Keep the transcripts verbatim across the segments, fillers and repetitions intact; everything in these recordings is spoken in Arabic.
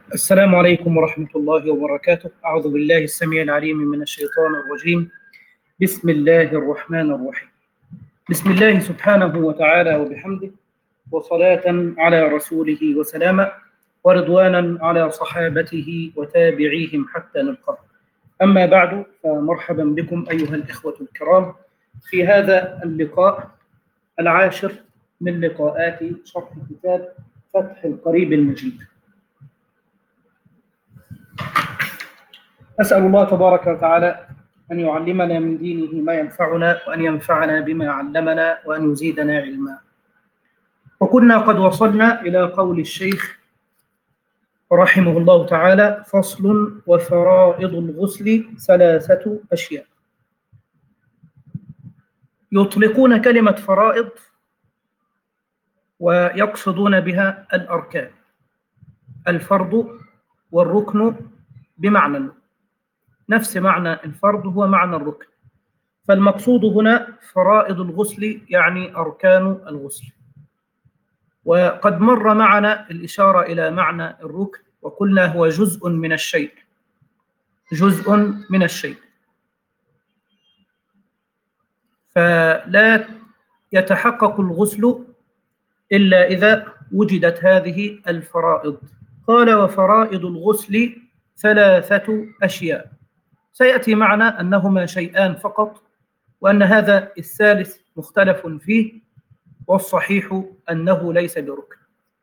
السلام عليكم ورحمة الله وبركاته. أعوذ بالله السميع العليم من الشيطان الرجيم. بسم الله الرحمن الرحيم. بسم الله سبحانه وتعالى وبحمده، وصلاة على رسوله وسلاما، ورضوانا على صحابته وتابعيهم حتى نلقاه. أما بعد، فمرحبا بكم أيها الإخوة الكرام في هذا اللقاء العاشر من لقاءات شرح كتاب فتح القريب المجيد. أسأل الله تبارك وتعالى أن يعلمنا من دينه ما ينفعنا، وأن ينفعنا بما علمنا، وأن يزيدنا علما. وكنا قد وصلنا إلى قول الشيخ رحمه الله تعالى: فصل: وفرائض الغسل ثلاثة أشياء. يطلقون كلمة فرائض ويقصدون بها الأركان، الفرض والركن بمعنى نفس معنى الفرض هو معنى الركن، فالمقصود هنا فرائض الغسل يعني أركان الغسل. وقد مر معنا الإشارة إلى معنى الركن، وقلنا هو جزء من الشيء، جزء من الشيء، فلا يتحقق الغسل إلا إذا وجدت هذه الفرائض. قال: وفرائض الغسل ثلاثة أشياء. سيأتي معنا أنهما شيئان فقط، وأن هذا الثالث مختلف فيه، والصحيح أنه ليس بركن.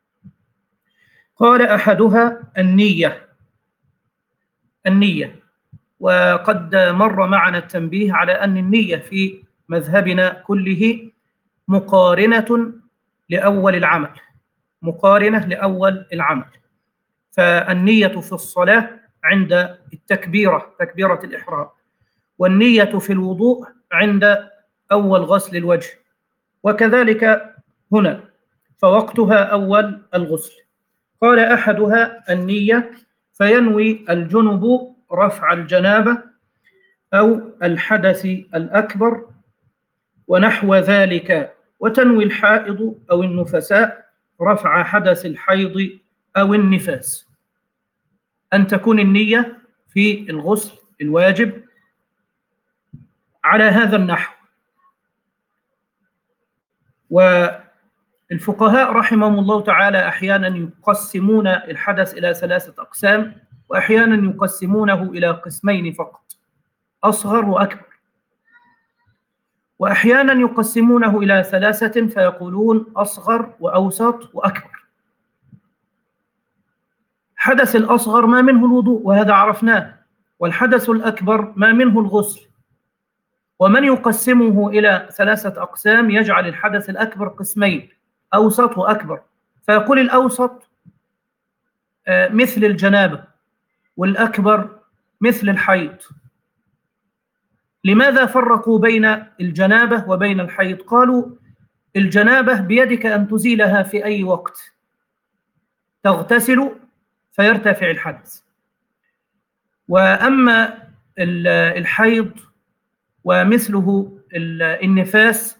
قال: أحدها النية. النية، وقد مر معنا التنبيه على أن النية في مذهبنا كله مقارنة لأول العمل، مقارنة لأول العمل. فالنية في الصلاة عند التكبيرة، تكبيرة الإحرام، والنية في الوضوء عند أول غسل الوجه، وكذلك هنا فوقتها أول الغسل. قال: أحدها النية، فينوي الجنب رفع الجنابة أو الحدث الأكبر ونحو ذلك، وتنوي الحائض أو النفساء رفع حدث الحيض أو النفاس. أن تكون النية في الغسل الواجب على هذا النحو. والفقهاء رحمهم الله تعالى أحيانا يقسمون الحدث إلى ثلاثة أقسام، وأحيانا يقسمونه إلى قسمين فقط، أصغر وأكبر، وأحيانا يقسمونه إلى ثلاثة فيقولون أصغر وأوسط وأكبر. حدث الأصغر ما منه الوضوء، وهذا عرفناه، والحدث الأكبر ما منه الغسل. ومن يقسمه إلى ثلاثة أقسام يجعل الحدث الأكبر قسمين، أوسط وأكبر، فيقول الأوسط مثل الجنابة، والأكبر مثل الحيض. لماذا فرقوا بين الجنابة وبين الحيض؟ قالوا: الجنابة بيدك أن تزيلها في أي وقت، تغتسل فيرتفع الحدث. وأما الحيض ومثله النفاس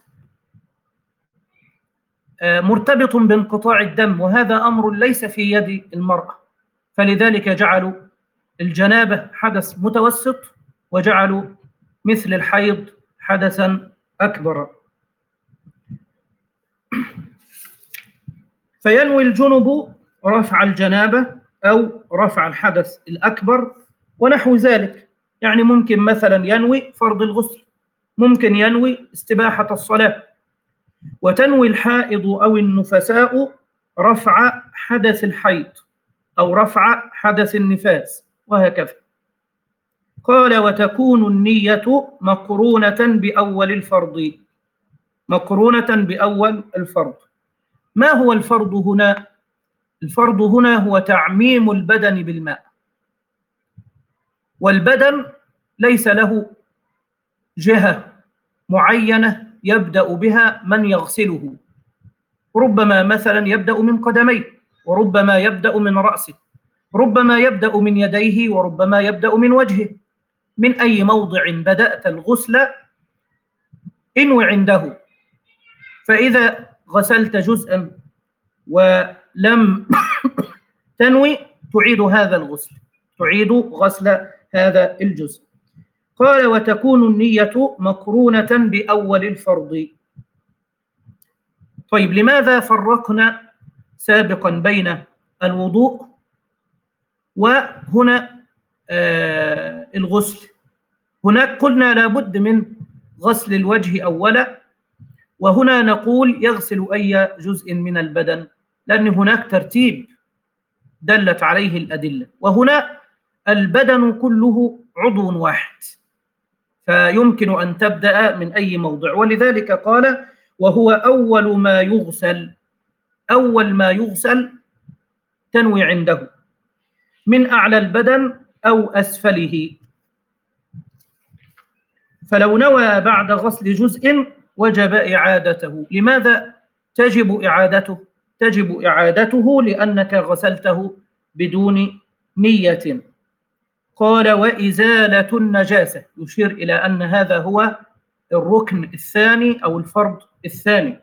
مرتبط بانقطاع الدم، وهذا أمر ليس في يد المرأة، فلذلك جعلوا الجنابة حدث متوسط، وجعلوا مثل الحيض حدثا أكبر. فينوي الجنب رفع الجنابة أو رفع الحدث الأكبر ونحو ذلك. يعني ممكن مثلا ينوي فرض الغسل، ممكن ينوي استباحة الصلاة. وتنوي الحائض أو النفساء رفع حدث الحيض أو رفع حدث النفاس، وهكذا. قال: وتكون النية مقرونة بأول الفرض، مقرونة بأول الفرض. ما هو الفرض هنا؟ الفرض هنا هو تعميم البدن بالماء، والبدن ليس له جهة معينة يبدأ بها من يغسله، ربما مثلا يبدأ من قدميه، وربما يبدأ من رأسه، ربما يبدأ من يديه، وربما يبدأ من وجهه. من أي موضع بدأت الغسل انوي عنده. فإذا غسلت جزءا ولم تنوي تعيد هذا الغسل، تعيد غسل هذا الجزء. قال وتكون النية مقرونة بأول الفرض. طيب لماذا فرقنا سابقا بين الوضوء وهنا آه الغسل؟ هناك قلنا لابد من غسل الوجه أولا، وهنا نقول يغسل أي جزء من البدن، لأن هناك ترتيب دلت عليه الأدلة، وهنا البدن كله عضو واحد، فيمكن أن تبدأ من أي موضع، ولذلك قال وهو أول ما يغسل. أول ما يغسل تنوي عنده من أعلى البدن أو أسفله، فلو نوى بعد غسل جزء وجب إعادته. لماذا تجب إعادته؟ تجب إعادته لأنك غسلته بدون نية. قال وإزالة النجاسة، يشير إلى أن هذا هو الركن الثاني أو الفرض الثاني.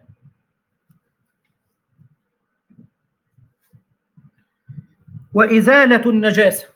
وإزالة النجاسة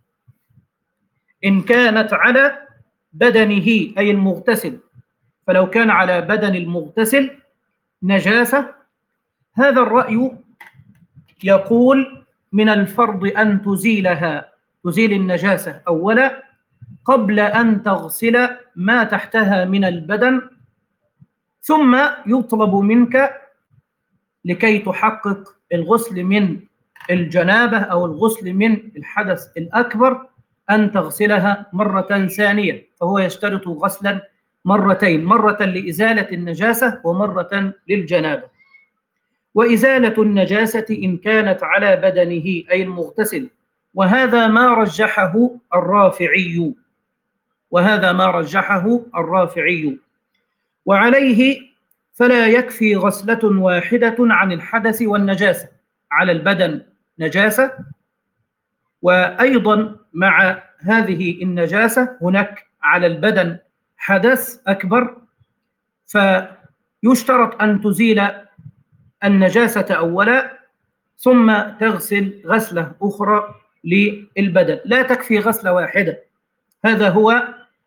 إن كانت على بدنه أي المغتسل، فلو كان على بدن المغتسل نجاسة، هذا الرأي يقول من الفرض أن تزيلها، تزيل النجاسة أولا قبل أن تغسل ما تحتها من البدن، ثم يطلب منك لكي تحقق الغسل من الجنابة أو الغسل من الحدث الأكبر أن تغسلها مرة ثانية، فهو يشترط غسلا مرتين، مرة لإزالة النجاسة ومرة للجنابة. وإزالة النجاسة إن كانت على بدنه أي المغتسل، وهذا ما رجحه الرافعي، وهذا ما رجحه الرافعي. وعليه فلا يكفي غسلة واحدة عن الحدث والنجاسة، على البدن نجاسة، وأيضا مع هذه النجاسة هناك على البدن حدث أكبر، فيشترط أن تزيل النجاسة أولا ثم تغسل غسلة أخرى للبدن، لا تكفي غسلة واحدة. هذا هو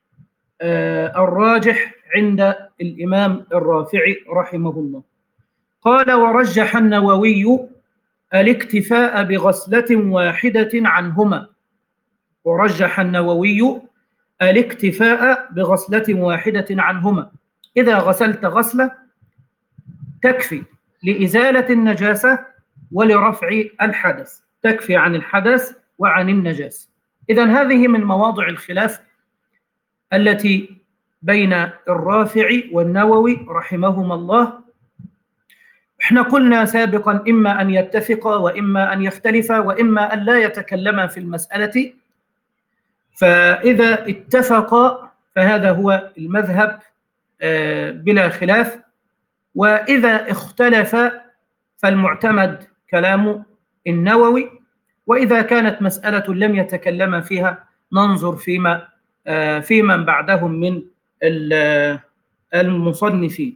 الراجح عند الإمام الرافعي رحمه الله. قال ورجح النووي الاكتفاء بغسلة واحدة عنهما. ورجح النووي الاكتفاء بغسلة واحدة عنهما، إذا غسلت غسلة تكفي لإزالة النجاسة ولرفع الحدث، تكفي عن الحدث وعن النجاسة. إذن هذه من مواضع الخلاف التي بين الرافعي والنووي رحمهما الله. احنا قلنا سابقا إما أن يتفقا وإما أن يختلفا وإما أن لا يتكلما في المسألة، فإذا اتفقا فهذا هو المذهب بلا خلاف، وإذا اختلفا فالمعتمد كلام النووي، وإذا كانت مسألة لم يتكلم فيها ننظر فيما في من بعدهم من المصنفين.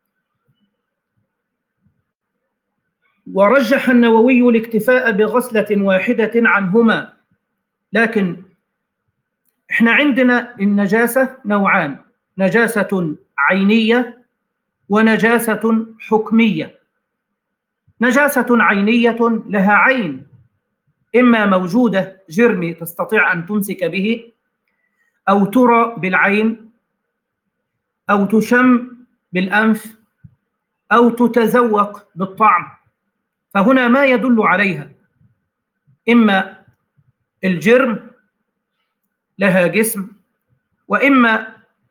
ورجح النووي الاكتفاء بغسلة واحدة عنهما، لكن احنا عندنا النجاسة نوعان، نجاسة عينية ونجاسة حكمية. نجاسة عينية لها عين، إما موجودة جرم تستطيع أن تمسك به، أو ترى بالعين، أو تشم بالأنف، أو تتذوق بالطعم، فهنا ما يدل عليها إما الجرم لها جسم، وإما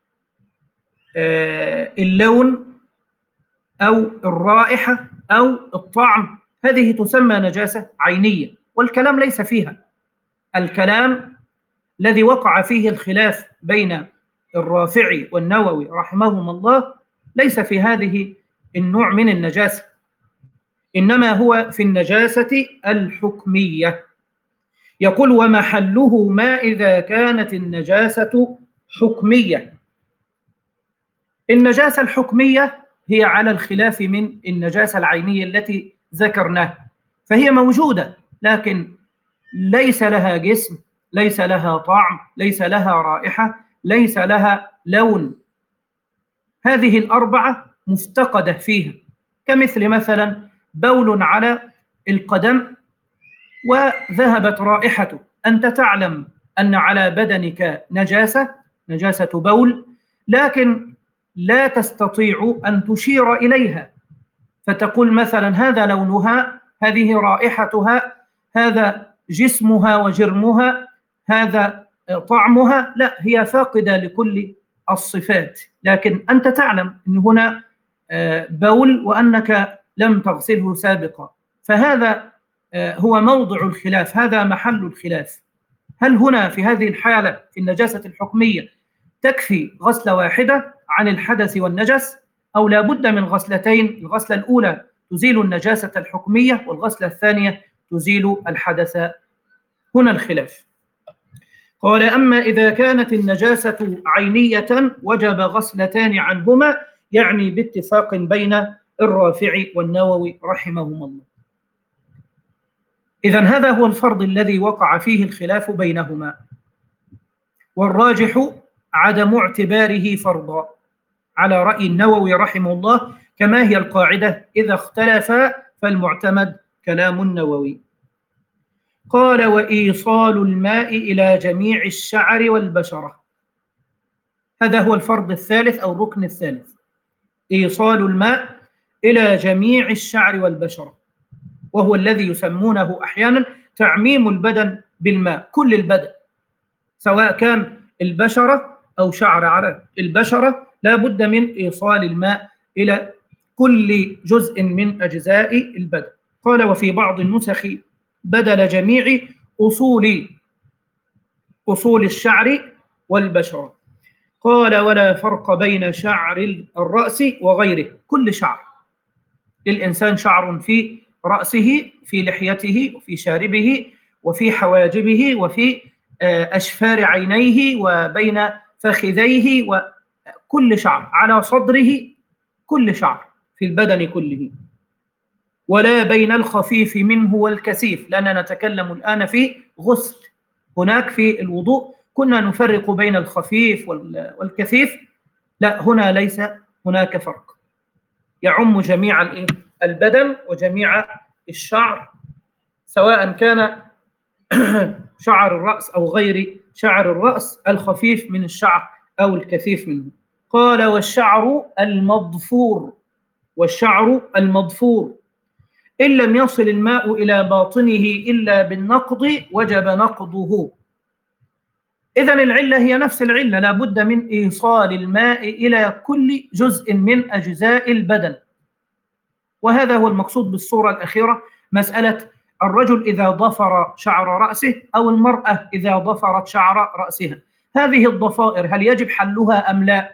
اللون أو الرائحة أو الطعم، هذه تسمى نجاسة عينية، والكلام ليس فيها. الكلام الذي وقع فيه الخلاف بين الرافعي والنووي رحمهما الله ليس في هذه النوع من النجاسة، إنما هو في النجاسة الحكمية. يقول ومحله ما إذا كانت النجاسة حكمية. النجاسة الحكمية هي على الخلاف من النجاسة العينية التي ذكرناها، فهي موجودة، لكن ليس لها جسم، ليس لها طعم، ليس لها رائحة، ليس لها لون. هذه الأربعة مفتقدة فيها، كمثل مثلا بول على القدم وذهبت رائحته، أنت تعلم أن على بدنك نجاسة، نجاسة بول، لكن لا تستطيع أن تشير إليها فتقول مثلا هذا لونها، هذه رائحتها، هذا جسمها وجرمها، هذا طعمها. لا، هي فاقدة لكل الصفات، لكن أنت تعلم أن هنا بول وأنك لم تغسله سابقا. فهذا هو موضع الخلاف، هذا محل الخلاف. هل هنا في هذه الحالة في النجاسة الحكمية تكفي غسلة واحدة عن الحدث والنجس، أو لا بد من غسلتين؟ الغسلة الأولى تزيل النجاسة الحكمية، والغسلة الثانية تزيل الحدث. هنا الخلاف. قال: أما إذا كانت النجاسة عينية وجب غسلتان عنهما، يعني باتفاق بين الرافع والنووي رحمهما الله. إذن هذا هو الفرض الذي وقع فيه الخلاف بينهما، والراجح عدم اعتباره فرضا على رأي النووي رحمه الله، كما هي القاعدة: إذا اختلفا فالمعتمد كلام النووي. قال: وإيصال الماء إلى جميع الشعر والبشرة. هذا هو الفرض الثالث أو الركن الثالث، إيصال الماء إلى جميع الشعر والبشرة، وهو الذي يسمونه أحيانا تعميم البدن بالماء، كل البدن سواء كان البشرة أو شعر على البشرة، لا بد من إيصال الماء إلى كل جزء من أجزاء البدن. قال: وفي بعض النسخ بدل جميع أصول أصول الشعر والبشرة. قال: ولا فرق بين شعر الرأس وغيره، كل شعر للإنسان شعر في رأسه، في لحيته، وفي شاربه، وفي حواجبه، وفي أشفار عينيه، وبين فخذيه، وكل شعر على صدره، كل شعر في البدن كله. ولا بين الخفيف منه والكثيف، لأننا نتكلم الآن في غسل. هناك في الوضوء كنا نفرق بين الخفيف والكثيف، لا، هنا ليس هناك فرق، يعم جميع البدن وجميع الشعر، سواء كان شعر الرأس أو غير شعر الرأس، الخفيف من الشعر أو الكثيف منه. قال: والشعر المضفور، والشعر المضفور إن لم يصل الماء إلى باطنه إلا بالنقض وجب نقضه. إذن العلة هي نفس العلة، لا بد من إيصال الماء إلى كل جزء من أجزاء البدن. وهذا هو المقصود بالصورة الأخيرة، مسألة الرجل إذا ضفر شعر رأسه أو المرأة إذا ضفرت شعر رأسها، هذه الضفائر هل يجب حلها أم لا؟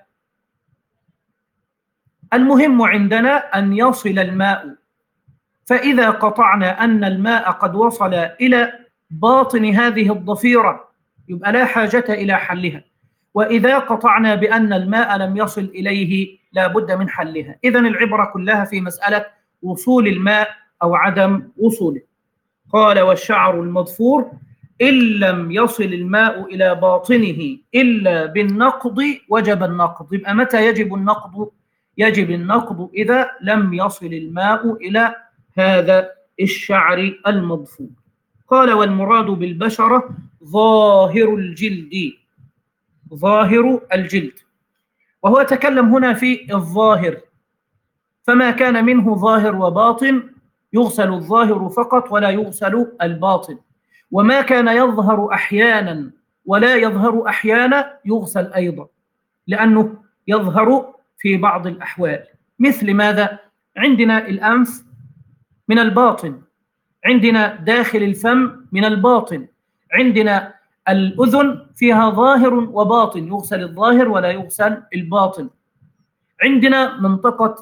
المهم عندنا أن يصل الماء، فإذا قطعنا أن الماء قد وصل إلى باطن هذه الضفيرة يبقى لا حاجة إلى حلها، وإذا قطعنا بأن الماء لم يصل إليه لا بد من حلها. إذن العبرة كلها في مسألة وصول الماء أو عدم وصوله. قال: والشعر المضفور إن لم يصل الماء إلى باطنه إلا بالنقض وجب النقض. يبقى متى يجب النقض؟ يجب النقض إذا لم يصل الماء إلى هذا الشعر المضفور. قال: والمراد بالبشرة ظاهر الجلد، ظاهر الجلد، وهو تكلم هنا في الظاهر، فما كان منه ظاهر وباطن يغسل الظاهر فقط ولا يغسل الباطن، وما كان يظهر أحيانا ولا يظهر أحيانا يغسل أيضا، لأنه يظهر في بعض الأحوال. مثل ماذا؟ عندنا الأنف من الباطن، عندنا داخل الفم من الباطن، عندنا الأذن فيها ظاهر وباطن يغسل الظاهر ولا يغسل الباطن، عندنا منطقة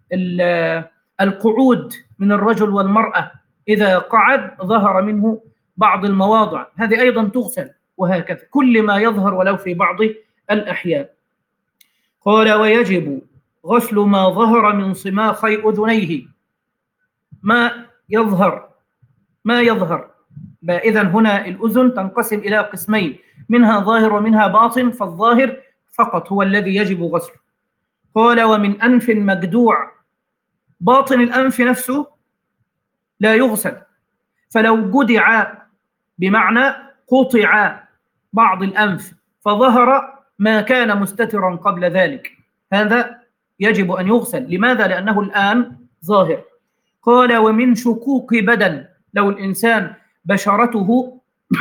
القعود من الرجل والمرأة، إذا قعد ظهر منه بعض المواضع، هذه أيضا تغسل، وهكذا كل ما يظهر ولو في بعض الأحيان. قال: ويجب غسل ما ظهر من صماخي أذنيه، ما يظهر ما يظهر إذا هنا الأذن تنقسم إلى قسمين، منها ظاهر ومنها باطن، فالظاهر فقط هو الذي يجب غسله. قال ومن أنف مجدوع، باطن الأنف نفسه لا يغسل، فلو جدع بمعنى قطع بعض الأنف فظهر ما كان مستترا قبل ذلك، هذا يجب أن يغسل. لماذا؟ لأنه الآن ظاهر. قال ومن شقوق بدن، لو الإنسان بشرته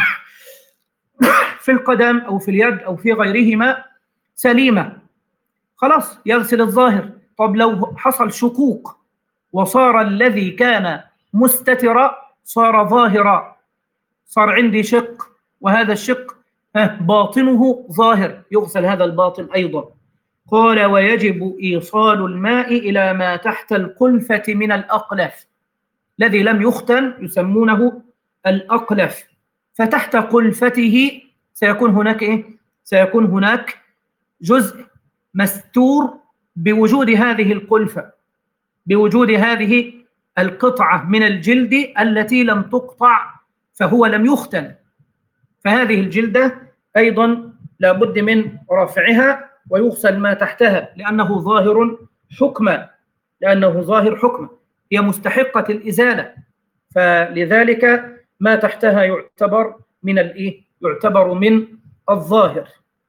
في القدم أو في اليد أو في غيرهما سليمة، خلاص يغسل الظاهر. طب لو حصل شقوق وصار الذي كان مستترا صار ظاهرا، صار عندي شق وهذا الشق باطنه ظاهر، يغسل هذا الباطن أيضا. قال ويجب إيصال الماء إلى ما تحت القلفة من الأقلف، الذي لم يختن يسمونه الأقلف، فتحت قلفته سيكون هناك إيه؟ سيكون هناك جزء مستور بوجود هذه القلفة، بوجود هذه القطعة من الجلد التي لم تقطع، فهو لم يختن، فهذه الجلدة أيضا لابد من رفعها ويغسل ما تحتها، لأنه ظاهر حكما، لأنه ظاهر حكما، هي مستحقة الإزالة، فلذلك ما تحتها يعتبر من الإيه؟ يعتبر من الظاهر.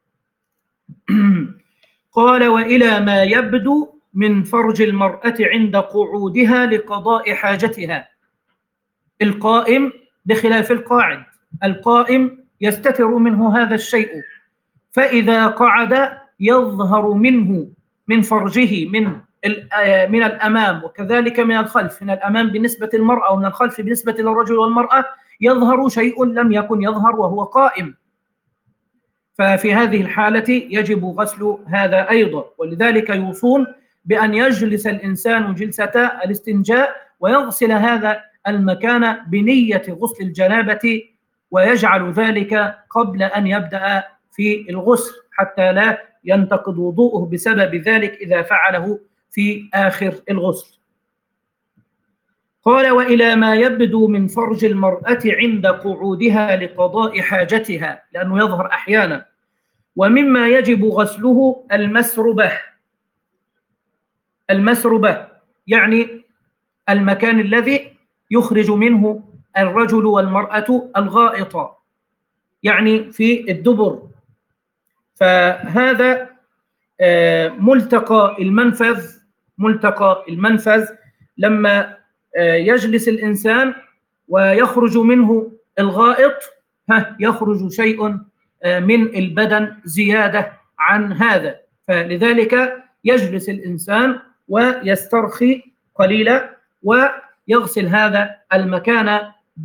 قال وإلى ما يبدو من فرج المرأة عند قعودها لقضاء حاجتها. القائم بخلاف القاعد، القائم يستتر منه هذا الشيء، فإذا قعد يظهر منه من فرجه من من الأمام وكذلك من الخلف، من الأمام بالنسبة للمرأة ومن الخلف بالنسبة للرجل والمرأة يظهر شيء لم يكن يظهر وهو قائم، ففي هذه الحالة يجب غسل هذا أيضا. ولذلك يوصون بأن يجلس الإنسان جلسة الاستنجاء ويغسل هذا المكان بنية غسل الجنابة، ويجعل ذلك قبل أن يبدأ في الغسل حتى لا ينتقض وضوءه بسبب ذلك إذا فعله في آخر الغسل. قال وإلى ما يبدو من فرج المرأة عند قعودها لقضاء حاجتها، لأنه يظهر أحيانا. ومما يجب غسله المسربة، المسربة يعني المكان الذي يخرج منه الرجل والمرأة الغائط، يعني في الدبر، فهذا ملتقى المنفذ، ملتقى المنفذ لما يجلس الإنسان ويخرج منه الغائط يخرج شيء من البدن زيادة عن هذا، فلذلك يجلس الإنسان ويسترخي قليلا ويغسل هذا المكان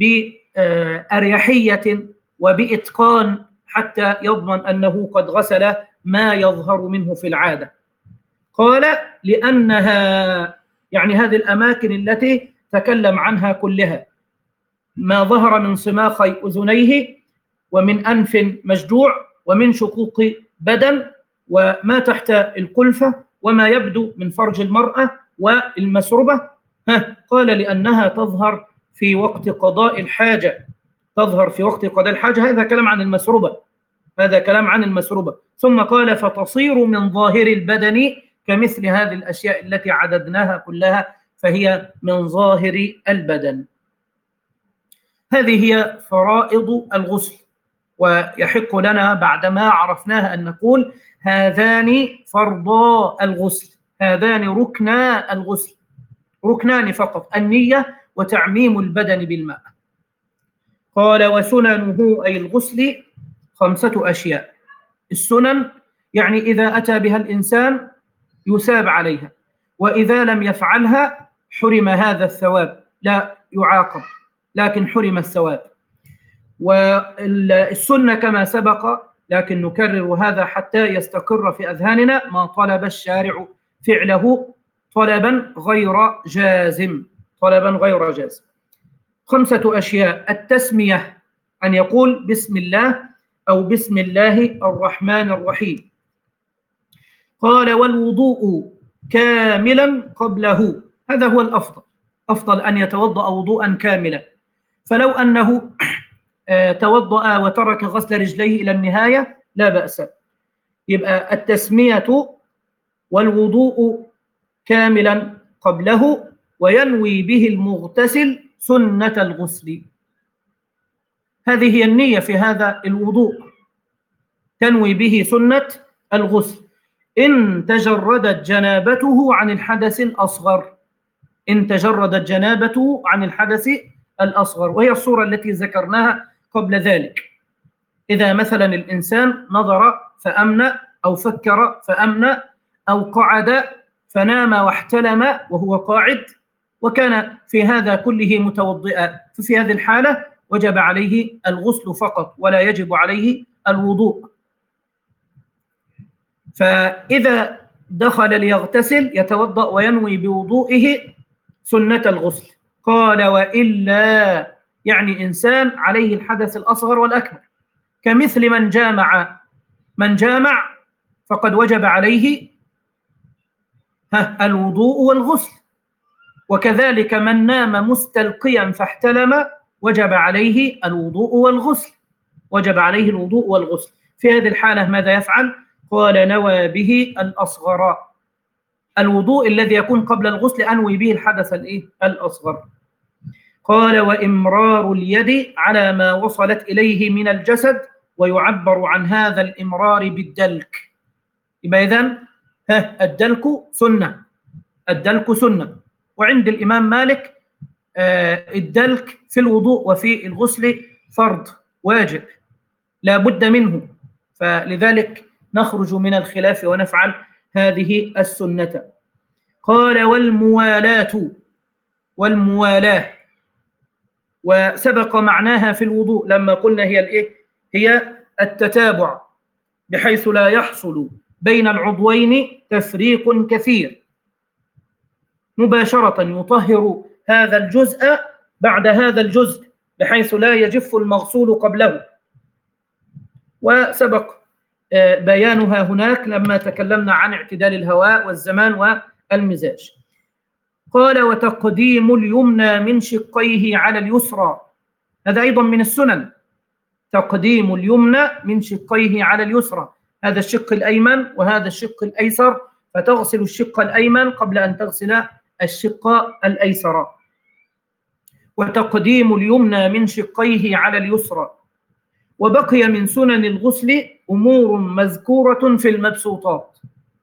بأريحية وبإتقان حتى يضمن أنه قد غسل ما يظهر منه في العادة. قال لأنها يعني هذه الأماكن التي تكلم عنها كلها، ما ظهر من صماخي أذنيه ومن أنف مجدوع ومن شقوق بدن وما تحت القلفة وما يبدو من فرج المرأة والمسربة، قال لأنها تظهر في وقت قضاء الحاجة، تظهر في وقت قضاء الحاجة. هذا كلام عن المسربة، هذا كلام عن المسربة. ثم قال فتصير من ظاهر البدن كمثل هذه الأشياء التي عددناها كلها، فهي من ظاهر البدن. هذه هي فرائض الغسل، ويحق لنا بعدما عرفناها أن نقول هذان فرضا الغسل، هذان ركنا الغسل، ركنان فقط، النية وتعميم البدن بالماء. قال وسننه أي الغسل خمسة أشياء. السنن يعني إذا أتى بها الإنسان يثاب عليها، وإذا لم يفعلها حرم هذا الثواب، لا يعاقب لكن حرم الثواب. والسنة كما سبق، لكن نكرر هذا حتى يستقر في أذهاننا، ما طلب الشارع فعله طلبا غير جازم، طلبا غير جازم. خمسة أشياء: التسمية، أن يقول بسم الله أو بسم الله الرحمن الرحيم. قال والوضوء كاملا قبله، هذا هو الأفضل، أفضل أن يتوضأ وضوءا كاملا. فلو أنه توضأ وترك غسل رجليه إلى النهاية لا بأس. يبقى التسمية والوضوء كاملا قبله، وينوي به المغتسل سنة الغسل. هذه هي النية في هذا الوضوء، تنوي به سنة الغسل إن تجردت جنابته عن الحدث الأصغر. إن تجردت جنابته عن الحدث الأصغر، وهي الصورة التي ذكرناها قبل ذلك. إذا مثلا الإنسان نظر فأمنى، أو فكر فأمنى، أو قعد فنام واحتلم وهو قاعد، وكان في هذا كله متوضئا، ففي هذه الحالة وجب عليه الغسل فقط ولا يجب عليه الوضوء. فإذا دخل ليغتسل يتوضأ وينوي بوضوئه سنة الغسل. قال وإلا، يعني إنسان عليه الحدث الأصغر والأكبر، كمثل من جامع من جامع فقد وجب عليه الوضوء والغسل، وكذلك من نام مستلقيا فاحتلم وجب عليه الوضوء والغسل، وجب عليه الوضوء والغسل. في هذه الحالة ماذا يفعل؟ قال نوى به الأصغر، الوضوء الذي يكون قبل الغسل أنوي به الحدث الإيه؟ الأصغر. قال وإمرار اليد على ما وصلت إليه من الجسد، ويعبر عن هذا الإمرار بالدلك. يبقى إذن الدلك سنة، الدلك سنة. وعند الإمام مالك الدلك في الوضوء وفي الغسل فرض واجب لا بد منه، فلذلك نخرج من الخلاف ونفعل هذه السنة. قال والموالاة، والموالاة وسبق معناها في الوضوء لما قلنا هي الايه؟ هي التتابع، بحيث لا يحصل بين العضوين تفريق كثير، مباشرة يطهر هذا الجزء بعد هذا الجزء، بحيث لا يجف المغسول قبله. وسبق بيانها هناك لما تكلمنا عن اعتدال الهواء والزمان والمزاج. قال وتقديم اليمنى من شقيه على اليسرى، هذا أيضا من السنن، تقديم اليمنى من شقيه على اليسرى، هذا الشق الأيمن وهذا الشق الأيسر، فتغسل الشق الأيمن قبل أن تغسل الشق الأيسر. وتقديم اليمنى من شقيه على اليسرى. وبقي من سنن الغسل أمور مذكورة في المبسوطات،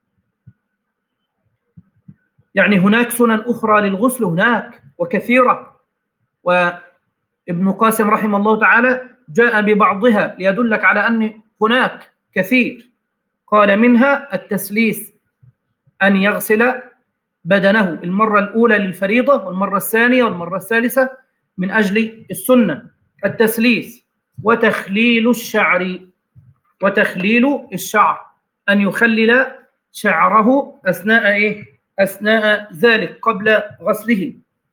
يعني هناك سنن أخرى للغسل هناك وكثيرة، وابن قاسم رحمه الله تعالى جاء ببعضها ليدلك على أن هناك كثير. قال منها التسليس، أن يغسل بدنه المرة الأولى للفريضة والمرة الثانية والمرة الثالثة من أجل السنة، التسليس. وتخليل الشعر، وتخليل الشعر، أن يخلل شعره أثناء إيه؟ أثناء ذلك قبل غسله.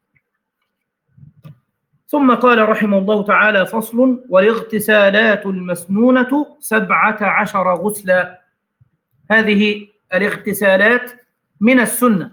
ثم قال رحمه الله تعالى فصل والاغتسالات المسنونة سبعة عشر غسلا. هذه الاغتسالات من السنة،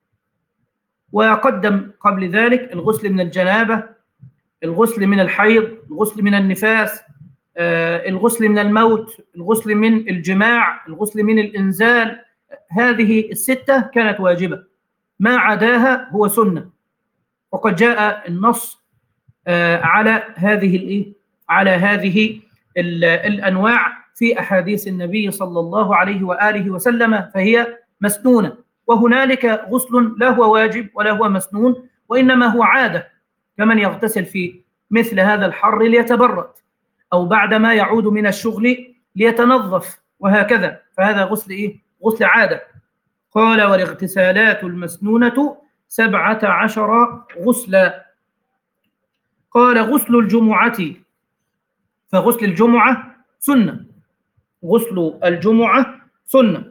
وقدم قبل ذلك الغسل من الجنابة، الغسل من الحيض، الغسل من النفاس، آه، الغسل من الموت، الغسل من الجماع، الغسل من الإنزال. هذه الستة كانت واجبة، ما عداها هو سنة، وقد جاء النص آه، على هذه الإيه؟ على هذه الأنواع في أحاديث النبي صلى الله عليه وآله وسلم، فهي مسنونة. وهنالك غسل لا هو واجب ولا هو مسنون، وإنما هو عادة، كمن يغتسل في مثل هذا الحر ليتبرد، أو بعدما يعود من الشغل ليتنظف، وهكذا، فهذا غسل إيه؟ غسل عادة. قال والاغتسالات المسنونة سبعة عشر غسلا. قال غسل الجمعة، فغسل الجمعة سنة، غسل الجمعة سنة.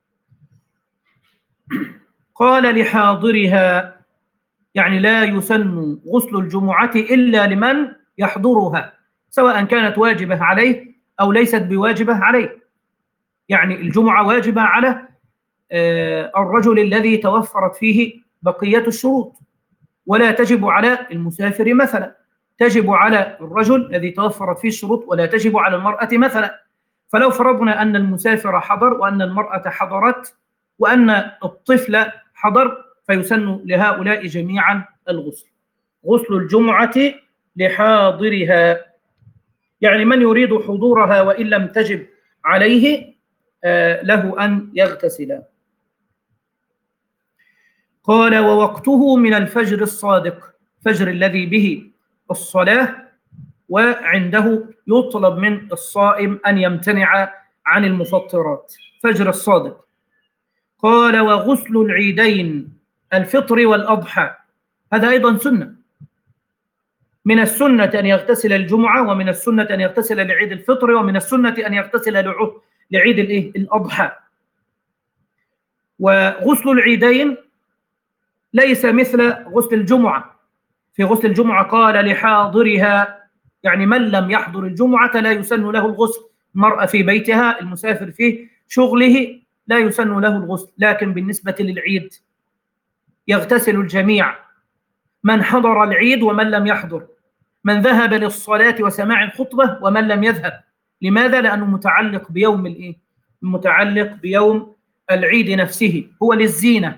قال لحاضرها، يعني لا يسن غسل الجمعة إلا لمن يحضرها، سواء كانت واجبة عليه أو ليست بواجبة عليه. يعني الجمعة واجبة على الرجل الذي توفرت فيه بقية الشروط، ولا تجب على المسافر مثلا. تجب على الرجل الذي توفرت فيه الشروط ولا تجب على المرأة مثلا. فلو فرضنا أن المسافر حضر وأن المرأة حضرت وأن الطفل حضر فيسن لهؤلاء جميعا الغسل. غسل الجمعة لحاضرها، يعني من يريد حضورها وإن لم تجب عليه له أن يغتسل. قال ووقته من الفجر الصادق، فجر الذي به الصلاة، وعنده يطلب من الصائم أن يمتنع عن المفطرات، فجر الصادق. قال وغسل العيدين الفطر والأضحى، هذا أيضا سنة. من السنة أن يغتسل الجمعة، ومن السنة أن يغتسل لعيد الفطر، ومن السنة أن يغتسل لعيد الإيه؟ الأضحى. وغسل العيدين ليس مثل غسل الجمعة. في غسل الجمعة قال لحاضرها، يعني من لم يحضر الجمعة لا يسن له الغسل. المرأة في بيتها، المسافر في شغله لا يسن له الغسل. لكن بالنسبة للعيد يغتسل الجميع، من حضر العيد ومن لم يحضر، من ذهب للصلاة وسماع الخطبة ومن لم يذهب. لماذا؟ لأنه متعلق بيوم الإيه؟ متعلق بيوم العيد نفسه، هو للزينة.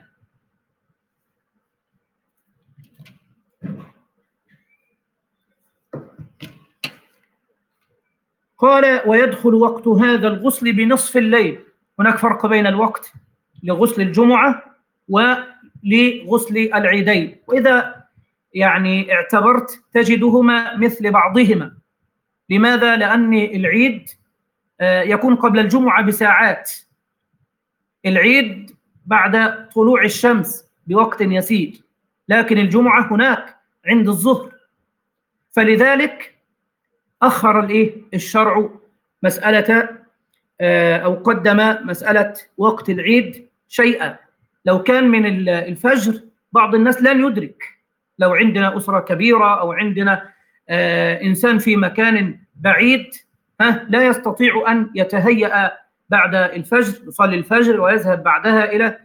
قال ويدخل وقت هذا الغسل بنصف الليل. هناك فرق بين الوقت لغسل الجمعة ولغسل العيدين، وإذا يعني اعتبرت تجدهما مثل بعضهما. لماذا؟ لأن العيد يكون قبل الجمعة بساعات، العيد بعد طلوع الشمس بوقت يسير، لكن الجمعة هناك عند الظهر. فلذلك أخر الإيه؟ الشرع مسألة أو قدم مسألة وقت العيد شيئا. لو كان من الفجر بعض الناس لن يدرك، لو عندنا أسرة كبيرة أو عندنا إنسان في مكان بعيد ها لا يستطيع أن يتهيأ بعد الفجر، يصلي الفجر ويذهب بعدها إلى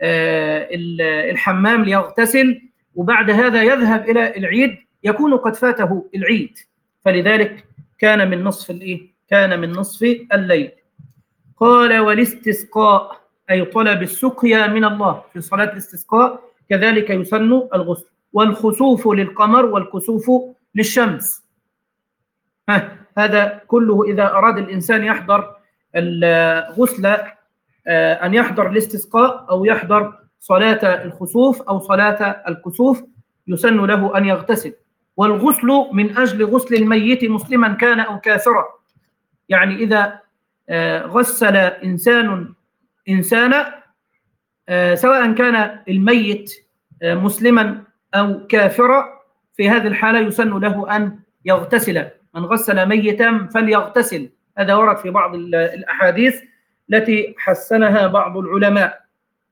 الحمام ليغتسل، وبعد هذا يذهب إلى العيد، يكون قد فاته العيد. فلذلك كان من نصف الايه؟ كان من نصف الليل. قال والاستسقاء أي طلب السقيا من الله في صلاة الاستسقاء كذلك يسن الغسل. والخسوف للقمر والكسوف للشمس، ها هذا كله إذا أراد الإنسان يحضر الغسل أن يحضر الاستسقاء أو يحضر صلاة الخسوف أو صلاة الكسوف يسن له أن يغتسل. والغسل من أجل غسل الميت مسلما كان أو كافرا، يعني إذا غسل إنسان إنسانا سواء كان الميت مسلما أو كافرا، في هذه الحالة يسن له أن يغتسل. من غسل ميتا فليغتسل، هذا ورد في بعض الأحاديث التي حسنها بعض العلماء.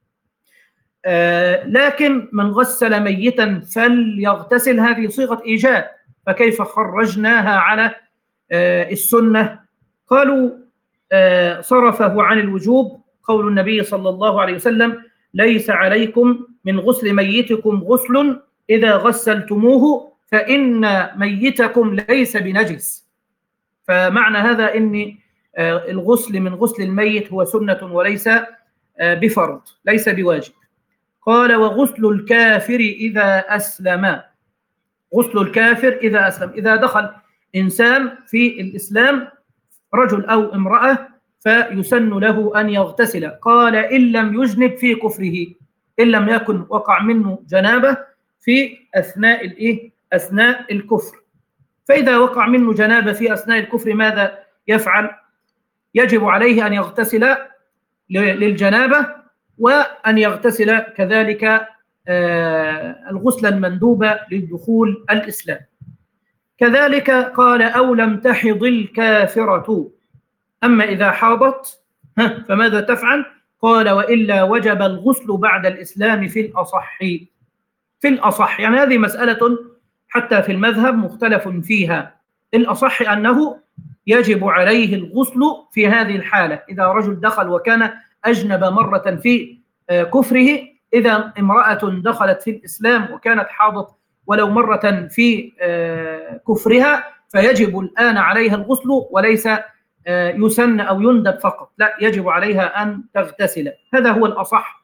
لكن من غسل ميتا فليغتسل هذه صيغة إيجاب، فكيف خرجناها على السنة؟ قالوا صرفه عن الوجوب قول النبي صلى الله عليه وسلم ليس عليكم من غسل ميتكم غسل إذا غسلتموه فإن ميتكم ليس بنجس. فمعنى هذا إن الغسل من غسل الميت هو سنة وليس بفرض، ليس بواجب. قال وغسل الكافر إذا أسلم، غسل الكافر إذا أسلم، إذا دخل إنسان في الإسلام رجل أو امرأة فيسن له أن يغتسل. قال إن لم يجنب في كفره، إن لم يكن وقع منه جنابة في أثناء الإيه؟ أثناء الكفر. فإذا وقع منه جنابة في أثناء الكفر ماذا يفعل؟ يجب عليه أن يغتسل للجنابة وأن يغتسل كذلك الغسل المندوب للدخول الإسلام. كذلك قال أو لم تحض الكافرة، أما إذا حاضت فماذا تفعل؟ قال وإلا وجب الغسل بعد الإسلام في الأصح. في الأصح يعني هذه مسألة حتى في المذهب مختلف فيها. الأصح أنه يجب عليه الغسل في هذه الحالة، إذا رجل دخل وكان أجنب مرة في كفره، إذا امرأة دخلت في الإسلام وكانت حاضت ولو مرة في كفرها فيجب الآن عليها الغسل وليس يسن أو يندب فقط، لا، يجب عليها أن تغتسل. هذا هو الأصح.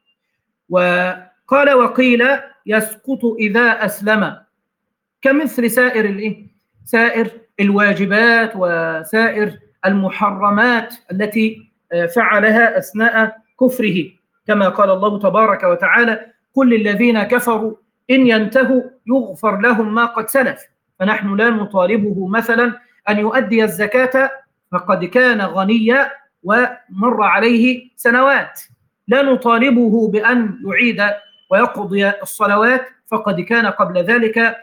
وقال وقيل يسقط إذا أسلم، كمثل سائر الإيه؟ سائر الواجبات وسائر المحرمات التي فعلها أثناء كفره، كما قال الله تبارك وتعالى: كل الذين كفروا إن ينتهوا يغفر لهم ما قد سلف. فنحن لا نطالبه مثلا أن يؤدي الزكاة فقد كان غنيا ومر عليه سنوات، لا نطالبه بأن يعيد ويقضي الصلوات فقد كان قبل ذلك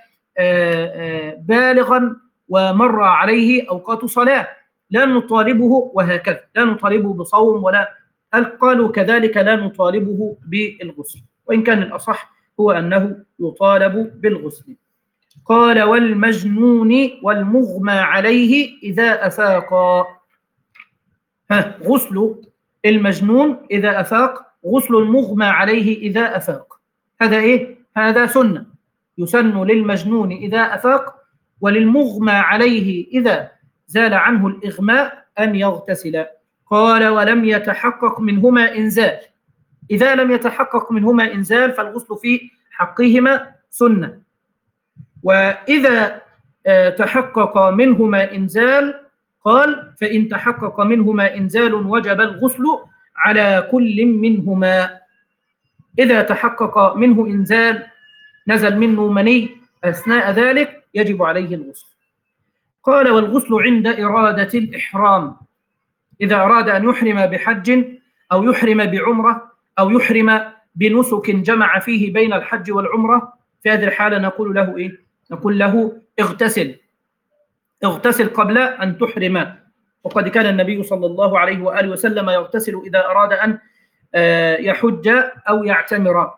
بالغا ومر عليه أوقات صلاة، لا نطالبه وهكذا، لا نطالبه بصوم ولا، قالوا كذلك لا نطالبه بالغسل، وإن كان الأصح هو أنه يطالب بالغسل. قال والمجنون والمغمى عليه إذا أفاقا. ها، غسل المجنون إذا أفاق، غسل المغمى عليه إذا أفاق، هذا إيه؟ هذا سنة، يسن للمجنون إذا أفاق، وللمغمى عليه إذا زال عنه الإغماء أن يغتسل. قال ولم يتحقق منهما إنزال، إذا لم يتحقق منهما إنزال فالغسل في حقهما سنة، وإذا تحقق منهما إنزال قال فإن تحقق منهما إنزال وجب الغسل على كل منهما. إذا تحقق منه إنزال، نزل منه مني أثناء ذلك، يجب عليه الغسل. قال والغسل عند إرادة الإحرام، إذا أراد أن يحرم بحج أو يحرم بعمرة أو يحرم بنسك جمع فيه بين الحج والعمرة، في هذه الحالة نقول له إيه؟ نقول له اغتسل، اغتسل قبل أن تحرم. وقد كان النبي صلى الله عليه وآله وسلم يغتسل إذا أراد أن يحج أو يعتمر.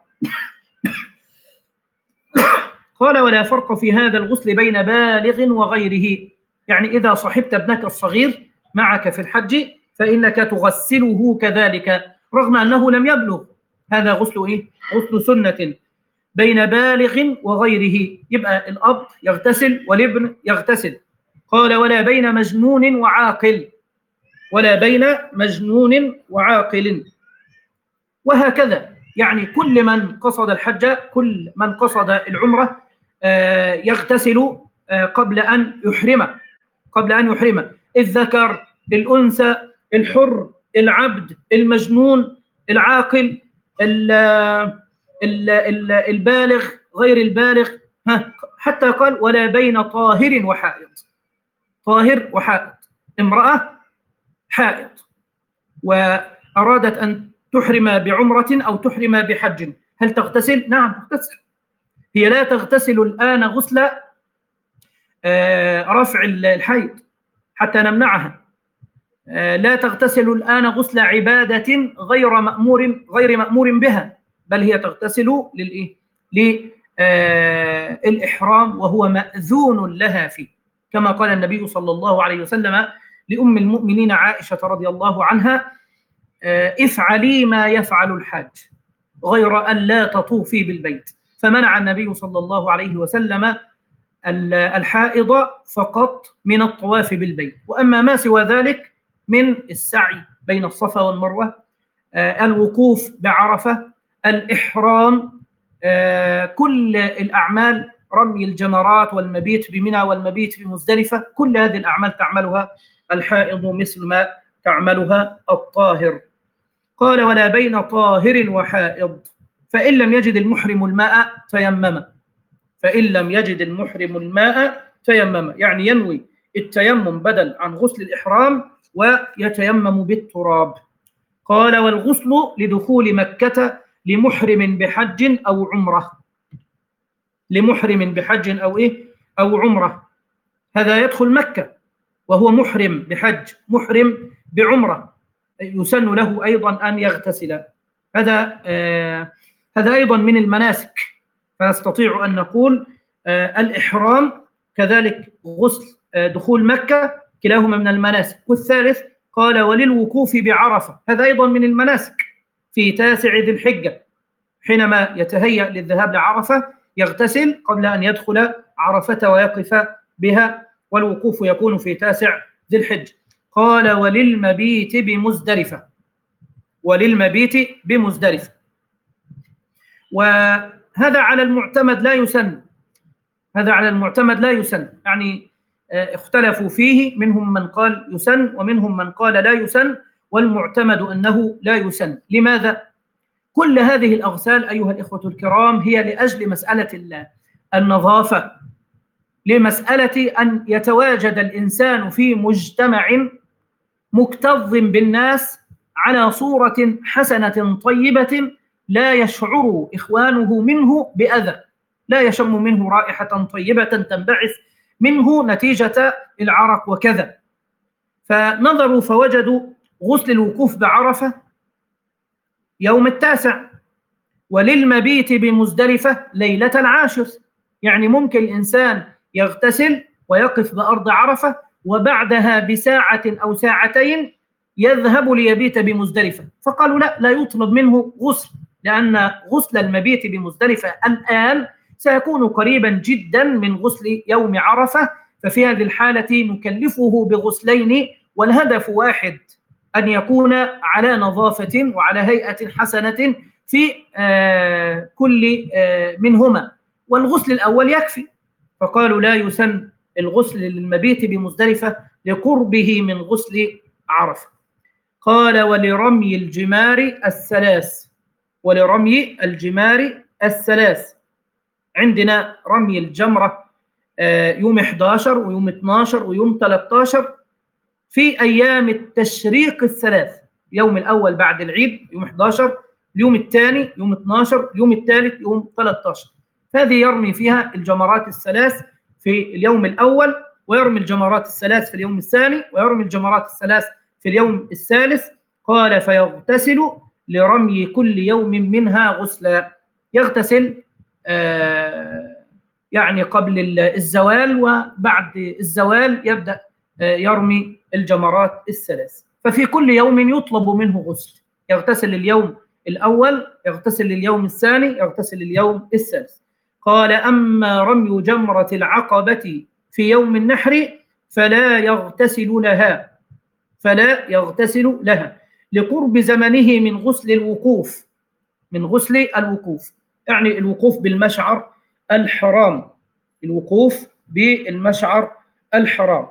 قال ولا فرق في هذا الغسل بين بالغ وغيره، يعني إذا صحبت ابنك الصغير معك في الحج فإنك تغسله كذلك رغم أنه لم يبلغ، هذا غسل إيه؟ غسل سنة. بين بالغ وغيره، يبقى الأب يغتسل والابن يغتسل. قال ولا بين مجنون وعاقل، ولا بين مجنون وعاقل، وهكذا، يعني كل من قصد الحج، كل من قصد العمرة يغتسل قبل أن يحرم، قبل أن يحرم، الذكر، الأنثى، الحر، العبد، المجنون، العاقل، البالغ، غير البالغ، حتى قال ولا بين طاهر وحائض، طاهر وحائض، امرأة حائض وأرادت أن تحرم بعمرة أو تحرم بحج، هل تغتسل؟ نعم تغتسل. هي لا تغتسل الآن غسل رفع الحيض حتى نمنعها، لا تغتسل الآن غسل عبادة غير مأمور غير مأمور بها، بل هي تغتسل للإيه؟ للإحرام وهو مأذون لها فيه، كما قال النبي صلى الله عليه وسلم لأم المؤمنين عائشة رضي الله عنها: افعلي ما يفعل الحاج غير أن لا تطوفي بالبيت، فمنع النبي صلى الله عليه وسلم الحائض فقط من الطواف بالبيت، وأما ما سوى ذلك من السعي بين الصفا والمروة، الوقوف بعرفة، الإحرام، كل الأعمال، رمي الجمرات والمبيت بمنى والمبيت بمزدلفة، كل هذه الأعمال تعملها الحائض مثل ما تعملها الطاهر. قال ولا بين طاهر وحائض، فإن لم يجد المحرم الماء تيمم، فإن لم يجد المحرم الماء تيمم، يعني ينوي التيمم بدل عن غسل الإحرام ويتيمم بالتراب. قال والغسل لدخول مكة لمحرم بحج أو عمرة، لمحرم بحج أو إيه أو عمرة، هذا يدخل مكة وهو محرم بحج، محرم بعمرة، يسن له أيضا أن يغتسل، هذا آه هذا أيضا من المناسك، فنستطيع أن نقول آه الإحرام كذلك غسل آه دخول مكة، كلاهما من المناسك. والثالث قال وللوقوف بعرفة، هذا أيضا من المناسك في تاسع ذي الحجة، حينما يتهيأ للذهاب لعرفة يغتسل قبل أن يدخل عرفة ويقف بها، والوقوف يكون في تاسع ذي الحجة. قال وللمبيت بمزدلفة، وللمبيت بمزدلفة. وهذا على المعتمد لا يسن، هذا على المعتمد لا يسن، يعني اختلفوا فيه، منهم من قال يسن ومنهم من قال لا يسن، والمعتمد أنه لا يسن. لماذا؟ كل هذه الأغسال أيها الإخوة الكرام هي لأجل مسألة النظافة، لمسألة أن يتواجد الإنسان في مجتمع مكتظ بالناس على صورة حسنة طيبة، لا يشعر إخوانه منه بأذى، لا يشم منه رائحة طيبة تنبعث منه نتيجة العرق وكذا. فنظروا فوجدوا غسل الوقوف بعرفة يوم التاسع، وللمبيت بمزدلفة ليلة العاشر. يعني ممكن الإنسان يغتسل ويقف بأرض عرفة، وبعدها بساعة أو ساعتين يذهب ليبيت بمزدلفة. فقالوا لا، لا يطلب منه غسل، لأن غسل المبيت بمزدلفة الآن سيكون قريبا جدا من غسل يوم عرفة، ففي هذه الحالة نكلفه بغسلين، والهدف واحد، أن يكون على نظافة وعلى هيئة حسنة في آه كل آه منهما، والغسل الأول يكفي. فقالوا لا يسن الغسل للمبيت بمزدلفة لقربه من غسل عرفة. قال ولرمي الجمار الثلاث، ولرمي الجمار الثلاث. عندنا رمي الجمرة يوم إحدى عشر ويوم اثني عشر ويوم ثلاثة عشر في أيام التشريق الثلاث، اليوم الأول بعد العيد يوم إحدى عشر، اليوم الثاني يوم اثني عشر، اليوم الثالث يوم ثلاثة عشر. هذه يرمي فيها الجمرات الثلاث في اليوم الأول، ويرمي الجمرات الثلاث في اليوم الثاني، ويرمي الجمرات الثلاث في اليوم الثالث. قال فيغتسل لرمي كل يوم منها غسلا، يغتسل آه يعني قبل الزوال، وبعد الزوال يبدأ آه يرمي الجمرات الثلاث. ففي كل يوم يطلب منه غسل، يغتسل اليوم الأول، يغتسل اليوم الثاني، يغتسل اليوم الثالث. قال أما رمي جمرة العقبة في يوم النحر فلا يغتسل لها، فلا يغتسل لها لقرب زمنه من غسل الوقوف، من غسل الوقوف، يعني الوقوف بالمشعر الحرام، الوقوف بالمشعر الحرام.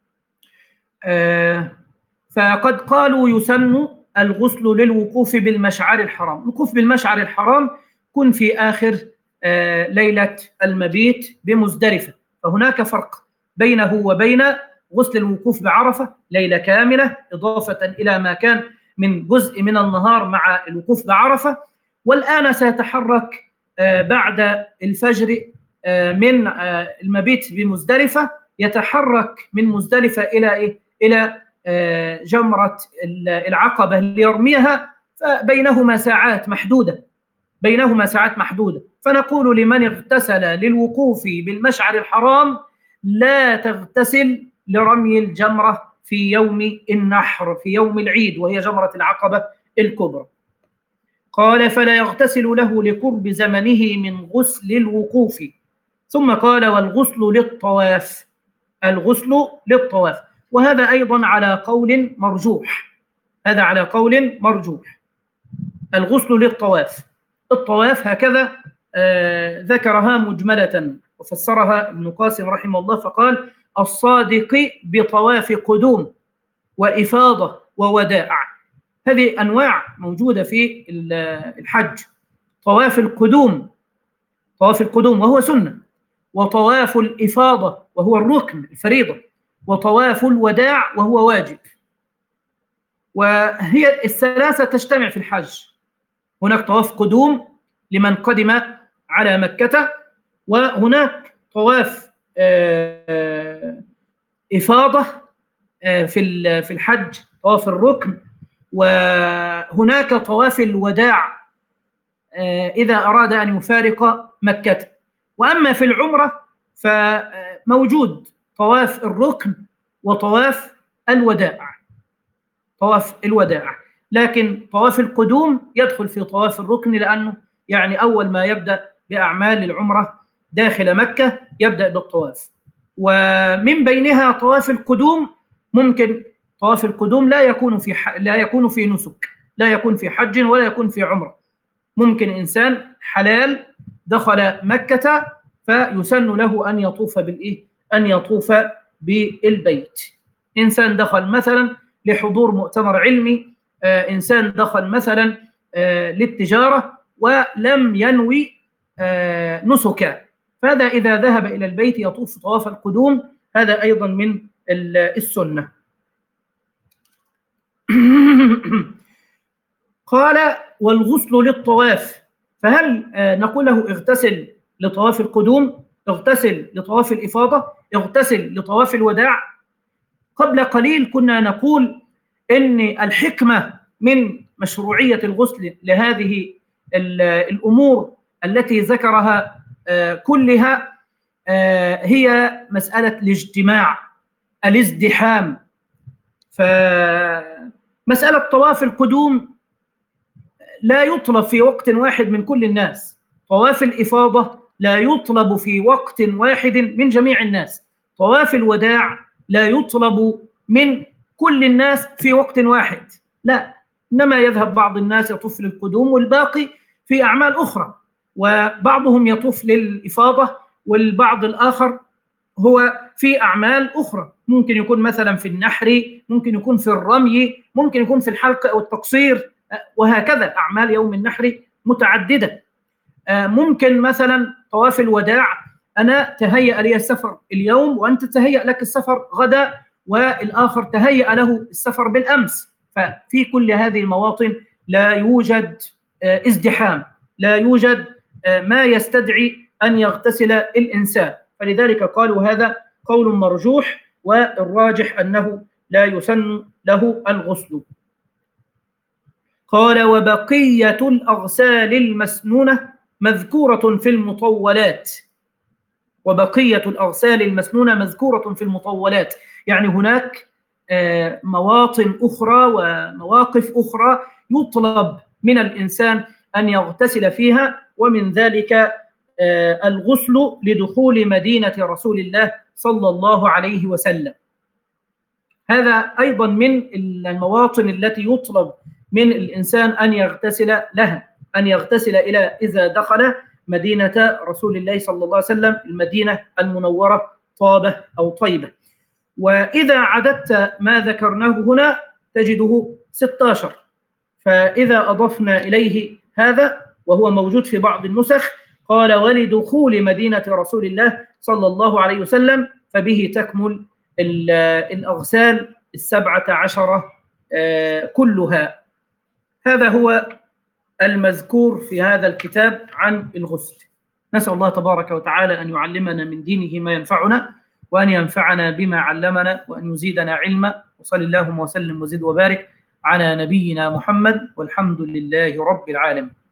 آه فقد قالوا يسن الغسل للوقوف بالمشعر الحرام. الوقوف بالمشعر الحرام كن في آخر آه ليلة المبيت بمزدلفة، فهناك فرق بينه وبين غسل الوقوف بعرفة ليلة كاملة، إضافة إلى ما كان من جزء من النهار مع الوقوف بعرفة. والآن سيتحرك آه بعد الفجر آه من آه المبيت بمزدلفة، يتحرك من مزدلفة إلى إيه؟ إلى آه جمرة العقبة اللي يرميها، فبينهما ساعات محدودة، بينهما ساعات محدودة. فنقول لمن اغتسل للوقوف بالمشعر الحرام لا تغتسل لرمي الجمرة في يوم النحر، في يوم العيد، وهي جمرة العقبة الكبرى. قال فلا يغتسل له لقرب زمنه من غسل الوقوف. ثم قال والغسل للطواف، الغسل للطواف، وهذا أيضا على قول مرجوح، هذا على قول مرجوح. الغسل للطواف، الطواف هكذا آه ذكرها مجملة وفسرها ابن قاسم رحمه الله، فقال الصادق بطواف قدوم وإفاضة ووداع. هذه أنواع موجودة في الحج: طواف القدوم، طواف القدوم وهو سنة، وطواف الإفاضة وهو الركن الفريضة، وطواف الوداع وهو واجب. وهي الثلاثة تجتمع في الحج. هناك طواف قدوم لمن قدم على مكة، وهناك طواف إفاضة في في الحج، طواف الركن، وهناك طواف الوداع إذا أراد أن يفارق مكة. وأما في العمرة فموجود طواف الركن وطواف الوداع، طواف الوداع، لكن طواف القدوم يدخل في طواف الركن، لأنه يعني أول ما يبدأ بأعمال العمرة داخل مكة يبدأ بالطواف، ومن بينها طواف القدوم. ممكن طواف القدوم لا يكون في ح... لا يكون في نسك، لا يكون في حج ولا يكون في عمرة. ممكن إنسان حلال دخل مكة فيسن له أن يطوف بالإيه؟ أن يطوف بالبيت. إنسان دخل مثلا لحضور مؤتمر علمي، آه إنسان دخل مثلا آه للتجارة ولم ينوي آه نسكا، فهذا إذا ذهب إلى البيت يطوف طواف القدوم، هذا أيضا من السنة. قال والغسل للطواف، فهل نقول له اغتسل لطواف القدوم، اغتسل لطواف الإفاضة، اغتسل لطواف الوداع؟ قبل قليل كنا نقول إن الحكمة من مشروعية الغسل لهذه الأمور التي ذكرها كلها هي مسألة الاجتماع، الازدحام. فمسألة طواف القدوم لا يطلب في وقت واحد من كل الناس، طواف الإفاضة لا يطلب في وقت واحد من جميع الناس، طواف الوداع لا يطلب من كل الناس في وقت واحد، لا، إنما يذهب بعض الناس يطوف للقدوم والباقي في أعمال أخرى، وبعضهم يطوف للإفاضة والبعض الآخر هو في أعمال أخرى، ممكن يكون مثلا في النحر، ممكن يكون في الرمي، ممكن يكون في الحلق أو التقصير، وهكذا أعمال يوم النحر متعددة. ممكن مثلا طواف الوداع أنا تهيأ لي السفر اليوم وأنت تهيأ لك السفر غدا والآخر تهيأ له السفر بالأمس، ففي كل هذه المواطن لا يوجد ازدحام، لا يوجد ما يستدعي أن يغتسل الإنسان، فلذلك قالوا هذا قول مرجوح، والراجح أنه لا يسن له الغسل. قال وبقية الأغسال المسنونة مذكورة في المطولات، وبقية الأغسال المسنونة مذكورة في المطولات، يعني هناك مواطن أخرى ومواقف أخرى يطلب من الإنسان أن يغتسل فيها، ومن ذلك الغسل لدخول مدينة رسول الله صلى الله عليه وسلم. هذا أيضا من المواطن التي يطلب من الإنسان أن يغتسل لها، أن يغتسل إلى إذا دخل مدينة رسول الله صلى الله عليه وسلم، المدينة المنورة طابة أو طيبة. وإذا عددت ما ذكرناه هنا تجده ستة عشر، فإذا أضفنا إليه هذا وهو موجود في بعض النسخ قال ولدخول مدينة رسول الله صلى الله عليه وسلم، فبه تكمل الأغسال السبعة عشر كلها. هذا هو المذكور في هذا الكتاب عن الغسل. نسأل الله تبارك وتعالى أن يعلمنا من دينه ما ينفعنا، وأن ينفعنا بما علمنا، وأن يزيدنا علما. وصل اللهم وسلم وزد وبارك على نبينا محمد، والحمد لله رب العالمين.